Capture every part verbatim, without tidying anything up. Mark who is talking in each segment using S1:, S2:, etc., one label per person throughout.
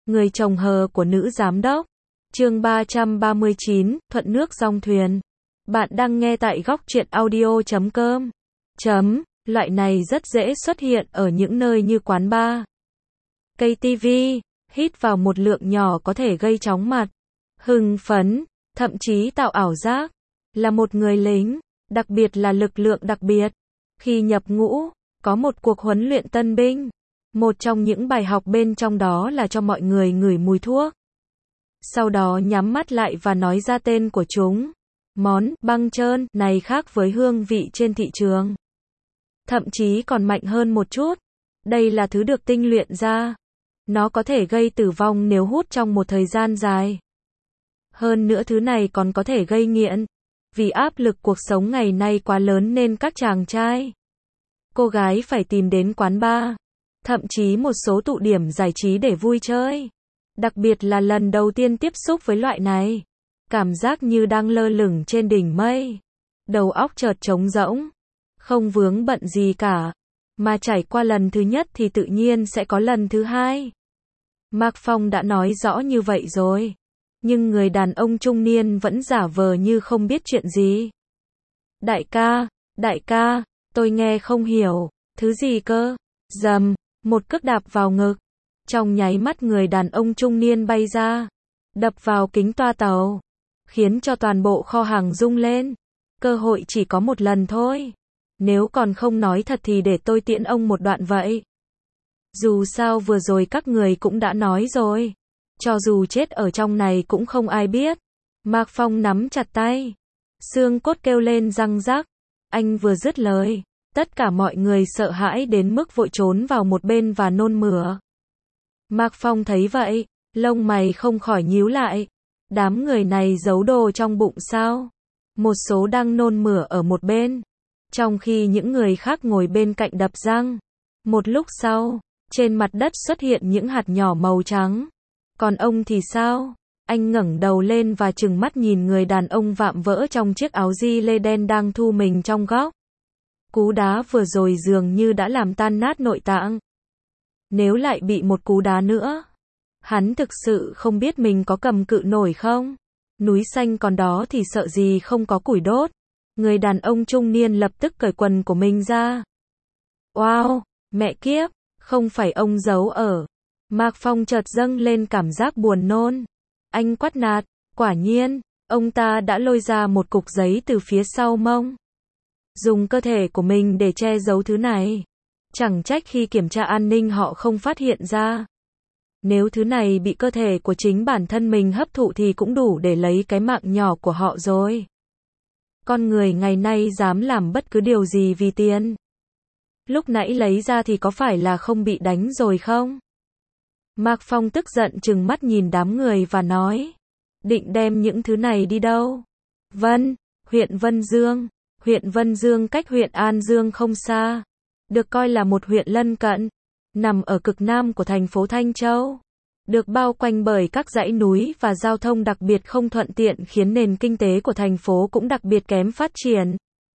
S1: Người chồng hờ của nữ giám đốc. Chương ba trăm ba mươi chín, thuận nước dong thuyền. Bạn đang nghe tại góc truyện audio chấm com. Chấm, loại này rất dễ xuất hiện ở những nơi như quán bar, cây tivi, hít vào một lượng nhỏ có thể gây chóng mặt, hưng phấn, thậm chí tạo ảo giác là một người lính, đặc biệt là lực lượng đặc biệt. Khi nhập ngũ, có một cuộc huấn luyện tân binh. Một trong những bài học bên trong đó là cho mọi người ngửi mùi thuốc. Sau đó nhắm mắt lại và nói ra tên của chúng. Món băng trơn này khác với hương vị trên thị trường. Thậm chí còn mạnh hơn một chút. Đây là thứ được tinh luyện ra. Nó có thể gây tử vong nếu hút trong một thời gian dài. Hơn nữa thứ này còn có thể gây nghiện. Vì áp lực cuộc sống ngày nay quá lớn nên các chàng trai, cô gái phải tìm đến quán bar, thậm chí một số tụ điểm giải trí để vui chơi. Đặc biệt là lần đầu tiên tiếp xúc với loại này. Cảm giác như đang lơ lửng trên đỉnh mây. Đầu óc chợt trống rỗng. Không vướng bận gì cả. Mà trải qua lần thứ nhất thì tự nhiên sẽ có lần thứ hai. Mạc Phong đã nói rõ như vậy rồi. Nhưng người đàn ông trung niên vẫn giả vờ như không biết chuyện gì. Đại ca, đại ca, tôi nghe không hiểu. Thứ gì cơ? Dầm, một cước đạp vào ngực. Trong nháy mắt người đàn ông trung niên bay ra. Đập vào kính toa tàu. Khiến cho toàn bộ kho hàng rung lên. Cơ hội chỉ có một lần thôi. Nếu còn không nói thật thì để tôi tiễn ông một đoạn vậy. Dù sao vừa rồi các người cũng đã nói rồi. Cho dù chết ở trong này cũng không ai biết. Mạc Phong nắm chặt tay. Xương cốt kêu lên răng rắc. Anh vừa dứt lời. Tất cả mọi người sợ hãi đến mức vội trốn vào một bên và nôn mửa. Mạc Phong thấy vậy. Lông mày không khỏi nhíu lại. Đám người này giấu đồ trong bụng sao? Một số đang nôn mửa ở một bên. Trong khi những người khác ngồi bên cạnh đập răng. Một lúc sau, trên mặt đất xuất hiện những hạt nhỏ màu trắng. Còn ông thì sao? Anh ngẩng đầu lên và trừng mắt nhìn người đàn ông vạm vỡ trong chiếc áo gi lê đen đang thu mình trong góc. Cú đá vừa rồi dường như đã làm tan nát nội tạng. Nếu lại bị một cú đá nữa, hắn thực sự không biết mình có cầm cự nổi không? Núi xanh còn đó thì sợ gì không có củi đốt. Người đàn ông trung niên lập tức cởi quần của mình ra. Wow, mẹ kiếp, không phải ông giấu ở. Mạc Phong chợt dâng lên cảm giác buồn nôn. Anh quát nạt, quả nhiên, ông ta đã lôi ra một cục giấy từ phía sau mông. Dùng cơ thể của mình để che giấu thứ này. Chẳng trách khi kiểm tra an ninh họ không phát hiện ra. Nếu thứ này bị cơ thể của chính bản thân mình hấp thụ thì cũng đủ để lấy cái mạng nhỏ của họ rồi. Con người ngày nay dám làm bất cứ điều gì vì tiền. Lúc nãy lấy ra thì có phải là không bị đánh rồi không? Mạc Phong tức giận trừng mắt nhìn đám người và nói. Định đem những thứ này đi đâu? Vân, huyện Vân Dương. Huyện Vân Dương cách huyện An Dương không xa. Được coi là một huyện lân cận. Nằm ở cực nam của thành phố Thanh Châu. Được bao quanh bởi các dãy núi và giao thông đặc biệt không thuận tiện khiến nền kinh tế của thành phố cũng đặc biệt kém phát triển.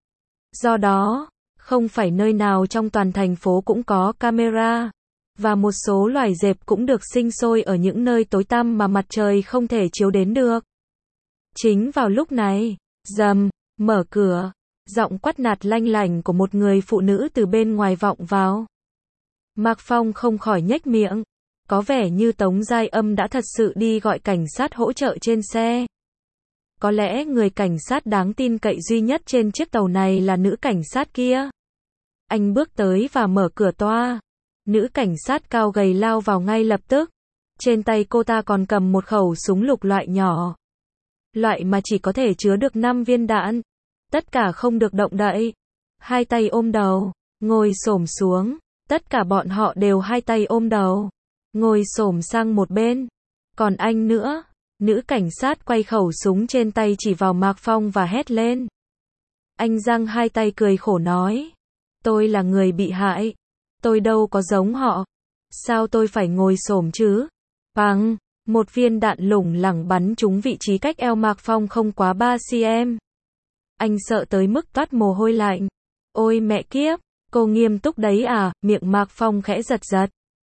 S1: Do đó, không phải nơi nào trong toàn thành phố cũng có camera. Và một số loài dẹp cũng được sinh sôi ở những nơi tối tăm mà mặt trời không thể chiếu đến được. Chính vào lúc này, dầm, mở cửa, giọng quát nạt lanh lảnh của một người phụ nữ từ bên ngoài vọng vào. Mạc Phong không khỏi nhếch miệng. Có vẻ như Tống Giai Âm đã thật sự đi gọi cảnh sát hỗ trợ trên xe. Có lẽ người cảnh sát đáng tin cậy duy nhất trên chiếc tàu này là nữ cảnh sát kia. Anh bước tới và mở cửa toa. Nữ cảnh sát cao gầy lao vào ngay lập tức. Trên tay cô ta còn cầm một khẩu súng lục loại nhỏ. Loại mà chỉ có thể chứa được năm viên đạn. Tất cả không được động đậy. Hai tay ôm đầu, ngồi xổm xuống. Tất cả bọn họ đều hai tay ôm đầu, ngồi xổm sang một bên. Còn anh nữa? Nữ cảnh sát quay khẩu súng trên tay chỉ vào Mạc Phong và hét lên. Anh giang hai tay cười khổ nói. Tôi là người bị hại. Tôi đâu có giống họ. Sao tôi phải ngồi xổm chứ? Bằng, một viên đạn lủng lẳng bắn trúng vị trí cách eo Mạc Phong không quá ba xăng-ti-mét. Anh sợ tới mức toát mồ hôi lạnh. Ôi mẹ kiếp, cô nghiêm túc đấy à? Miệng Mạc Phong khẽ giật giật.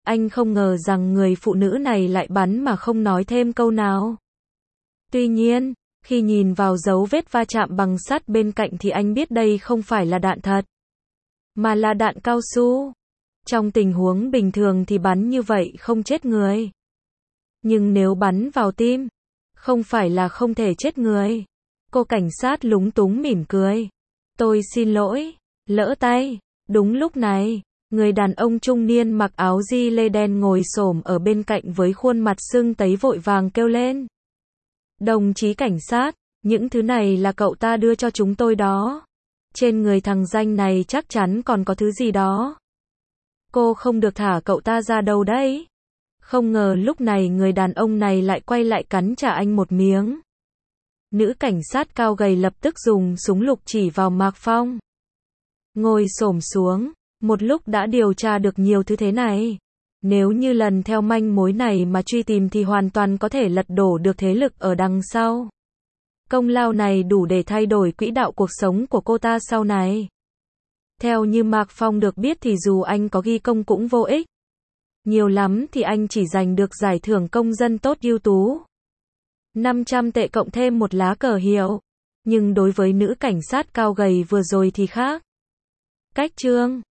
S1: Anh không ngờ rằng người phụ nữ này lại bắn mà không nói thêm câu nào. Tuy nhiên, khi nhìn vào dấu vết va chạm bằng sắt bên cạnh thì anh biết đây không phải là đạn thật, mà là đạn cao su. Trong tình huống bình thường thì bắn như vậy không chết người. Nhưng nếu bắn vào tim, không phải là không thể chết người. Cô cảnh sát lúng túng mỉm cười. Tôi xin lỗi, lỡ tay. Đúng lúc này, người đàn ông trung niên mặc áo gi lê đen ngồi xổm ở bên cạnh với khuôn mặt sưng tấy vội vàng kêu lên. Đồng chí cảnh sát, những thứ này là cậu ta đưa cho chúng tôi đó. Trên người thằng danh này chắc chắn còn có thứ gì đó. Cô không được thả cậu ta ra đâu đấy. Không ngờ lúc này người đàn ông này lại quay lại cắn trả anh một miếng. Nữ cảnh sát cao gầy lập tức dùng súng lục chỉ vào Mạc Phong. Ngồi xổm xuống, một lúc đã điều tra được nhiều thứ thế này. Nếu như lần theo manh mối này mà truy tìm thì hoàn toàn có thể lật đổ được thế lực ở đằng sau. Công lao này đủ để thay đổi quỹ đạo cuộc sống của cô ta sau này. Theo như Mạc Phong được biết thì dù anh có ghi công cũng vô ích. Nhiều lắm thì anh chỉ giành được giải thưởng công dân tốt ưu tú. năm trăm tệ cộng thêm một lá cờ hiệu. Nhưng đối với nữ cảnh sát cao gầy vừa rồi thì khác. Cách chương